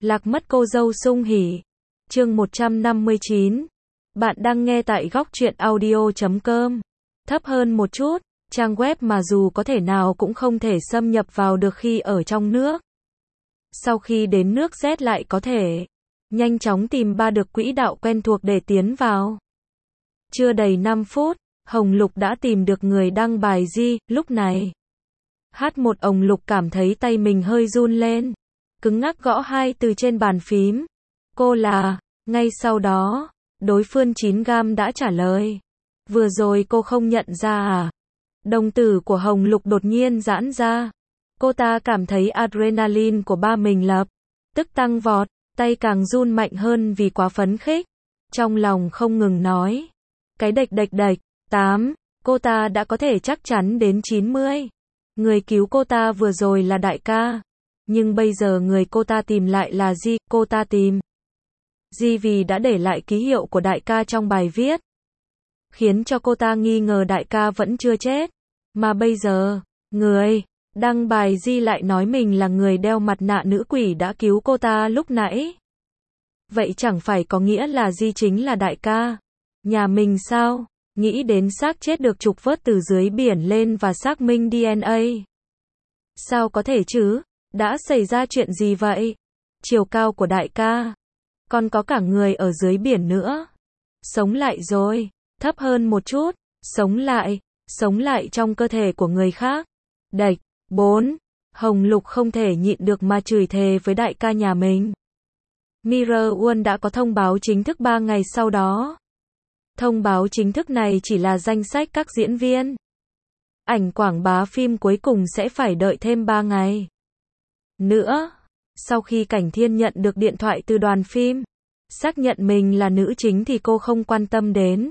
Lạc mất cô dâu sung hỉ. Chương 159. Bạn đang nghe tại góc truyện audio.com. Thấp hơn một chút, trang web mà dù có thể nào cũng không thể xâm nhập vào được khi ở trong nước. Sau khi đến nước Z lại có thể nhanh chóng tìm ba được quỹ đạo quen thuộc để tiến vào. Chưa đầy 5 phút, Hồng Lục đã tìm được người đăng bài Di. Lúc này, H1 Hồng Lục cảm thấy tay mình hơi run lên, cứng ngắc gõ hai từ trên bàn phím. Cô là. Ngay sau đó, đối phương 9 gam đã trả lời. Vừa rồi cô không nhận ra à? Đồng tử của Hồng Lục đột nhiên giãn ra. Cô ta cảm thấy adrenaline của ba mình lập tức tăng vọt, tay càng run mạnh hơn vì quá phấn khích. Trong lòng không ngừng nói. Cái đệch, 8, cô ta đã có thể chắc chắn đến 90. Người cứu cô ta vừa rồi là đại ca. Nhưng bây giờ người cô ta tìm lại là Di. Cô ta tìm Di vì đã để lại ký hiệu của đại ca trong bài viết, khiến cho cô ta nghi ngờ đại ca vẫn chưa chết. Mà bây giờ, người đăng bài Di lại nói mình là người đeo mặt nạ nữ quỷ đã cứu cô ta lúc nãy. Vậy chẳng phải có nghĩa là Di chính là đại ca nhà mình sao? Nghĩ đến xác chết được trục vớt từ dưới biển lên và xác minh DNA. Sao có thể chứ? Đã xảy ra chuyện gì vậy? Chiều cao của đại ca, còn có cả người ở dưới biển nữa. Sống lại rồi, thấp hơn một chút, sống lại trong cơ thể của người khác. Đệch, 4, Hồng Lục không thể nhịn được mà chửi thề với đại ca nhà mình. Mirror World đã có thông báo chính thức 3 ngày sau đó. Thông báo chính thức này chỉ là danh sách các diễn viên. Ảnh quảng bá phim cuối cùng sẽ phải đợi thêm 3 ngày nữa. Sau khi Cảnh Thiên nhận được điện thoại từ đoàn phim, xác nhận mình là nữ chính thì cô không quan tâm đến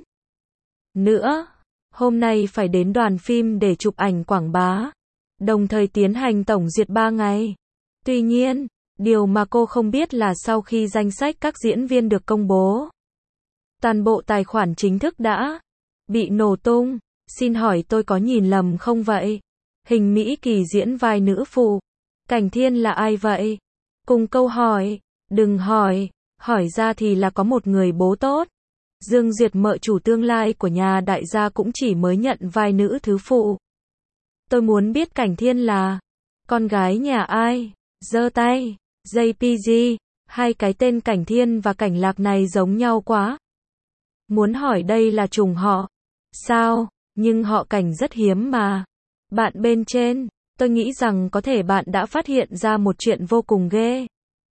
nữa. Hôm nay phải đến đoàn phim để chụp ảnh quảng bá, đồng thời tiến hành tổng duyệt 3 ngày. Tuy nhiên, điều mà cô không biết là sau khi danh sách các diễn viên được công bố, toàn bộ tài khoản chính thức đã bị nổ tung. Xin hỏi tôi có nhìn lầm không vậy? Hình Mỹ Kỳ diễn vai nữ phụ. Cảnh Thiên là ai vậy? Cùng câu hỏi, đừng hỏi, hỏi ra thì là có một người bố tốt. Dương Duyệt mợ chủ tương lai của nhà đại gia cũng chỉ mới nhận vai nữ thứ phụ. Tôi muốn biết Cảnh Thiên là con gái nhà ai? Giơ tay. JPG, hai cái tên Cảnh Thiên và Cảnh Lạc này giống nhau quá. Muốn hỏi đây là trùng họ sao? Nhưng họ Cảnh rất hiếm mà. Bạn bên trên, tôi nghĩ rằng có thể bạn đã phát hiện ra một chuyện vô cùng ghê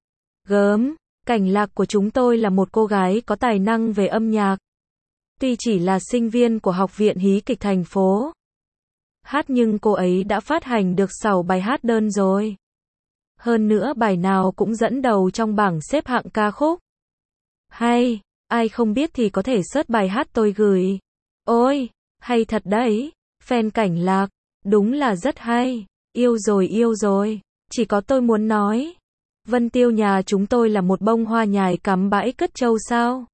gớm. Cảnh Lạc của chúng tôi là một cô gái có tài năng về âm nhạc. Tuy chỉ là sinh viên của Học viện Hí kịch thành phố hát nhưng cô ấy đã phát hành được 6 bài hát đơn rồi. Hơn nữa bài nào cũng dẫn đầu trong bảng xếp hạng ca khúc. Hay, ai không biết thì có thể search bài hát tôi gửi. Ôi, hay thật đấy, fan Cảnh Lạc, đúng là rất hay. Yêu rồi, chỉ có tôi muốn nói. Vân Tiêu nhà chúng tôi là một bông hoa nhài cắm bãi cất trâu sao?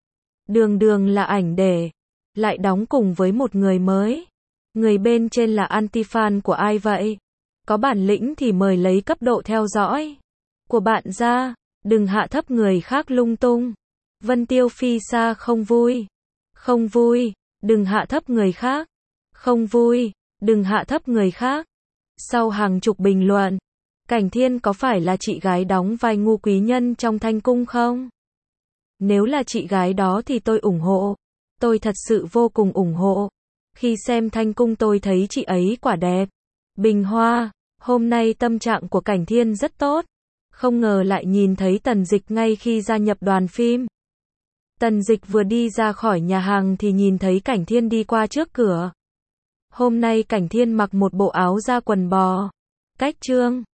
Đường là ảnh để lại đóng cùng với một người mới. Người bên trên là anti-fan của ai vậy? Có bản lĩnh thì mời lấy cấp độ theo dõi của bạn ra, đừng hạ thấp người khác lung tung. Vân Tiêu phi xa không vui, đừng hạ thấp người khác. Không vui, đừng hạ thấp người khác. Sau hàng chục bình luận, Cảnh Thiên có phải là chị gái đóng vai ngu quý nhân trong Thanh Cung không? Nếu là chị gái đó thì tôi ủng hộ. Tôi thật sự vô cùng ủng hộ. Khi xem Thanh Cung tôi thấy chị ấy quả đẹp. Bình hoa, hôm nay tâm trạng của Cảnh Thiên rất tốt. Không ngờ lại nhìn thấy Tần Dịch ngay khi gia nhập đoàn phim. Tần Dịch vừa đi ra khỏi nhà hàng thì nhìn thấy Cảnh Thiên đi qua trước cửa. Hôm nay Cảnh Thiên mặc một bộ áo da quần bò cách trương,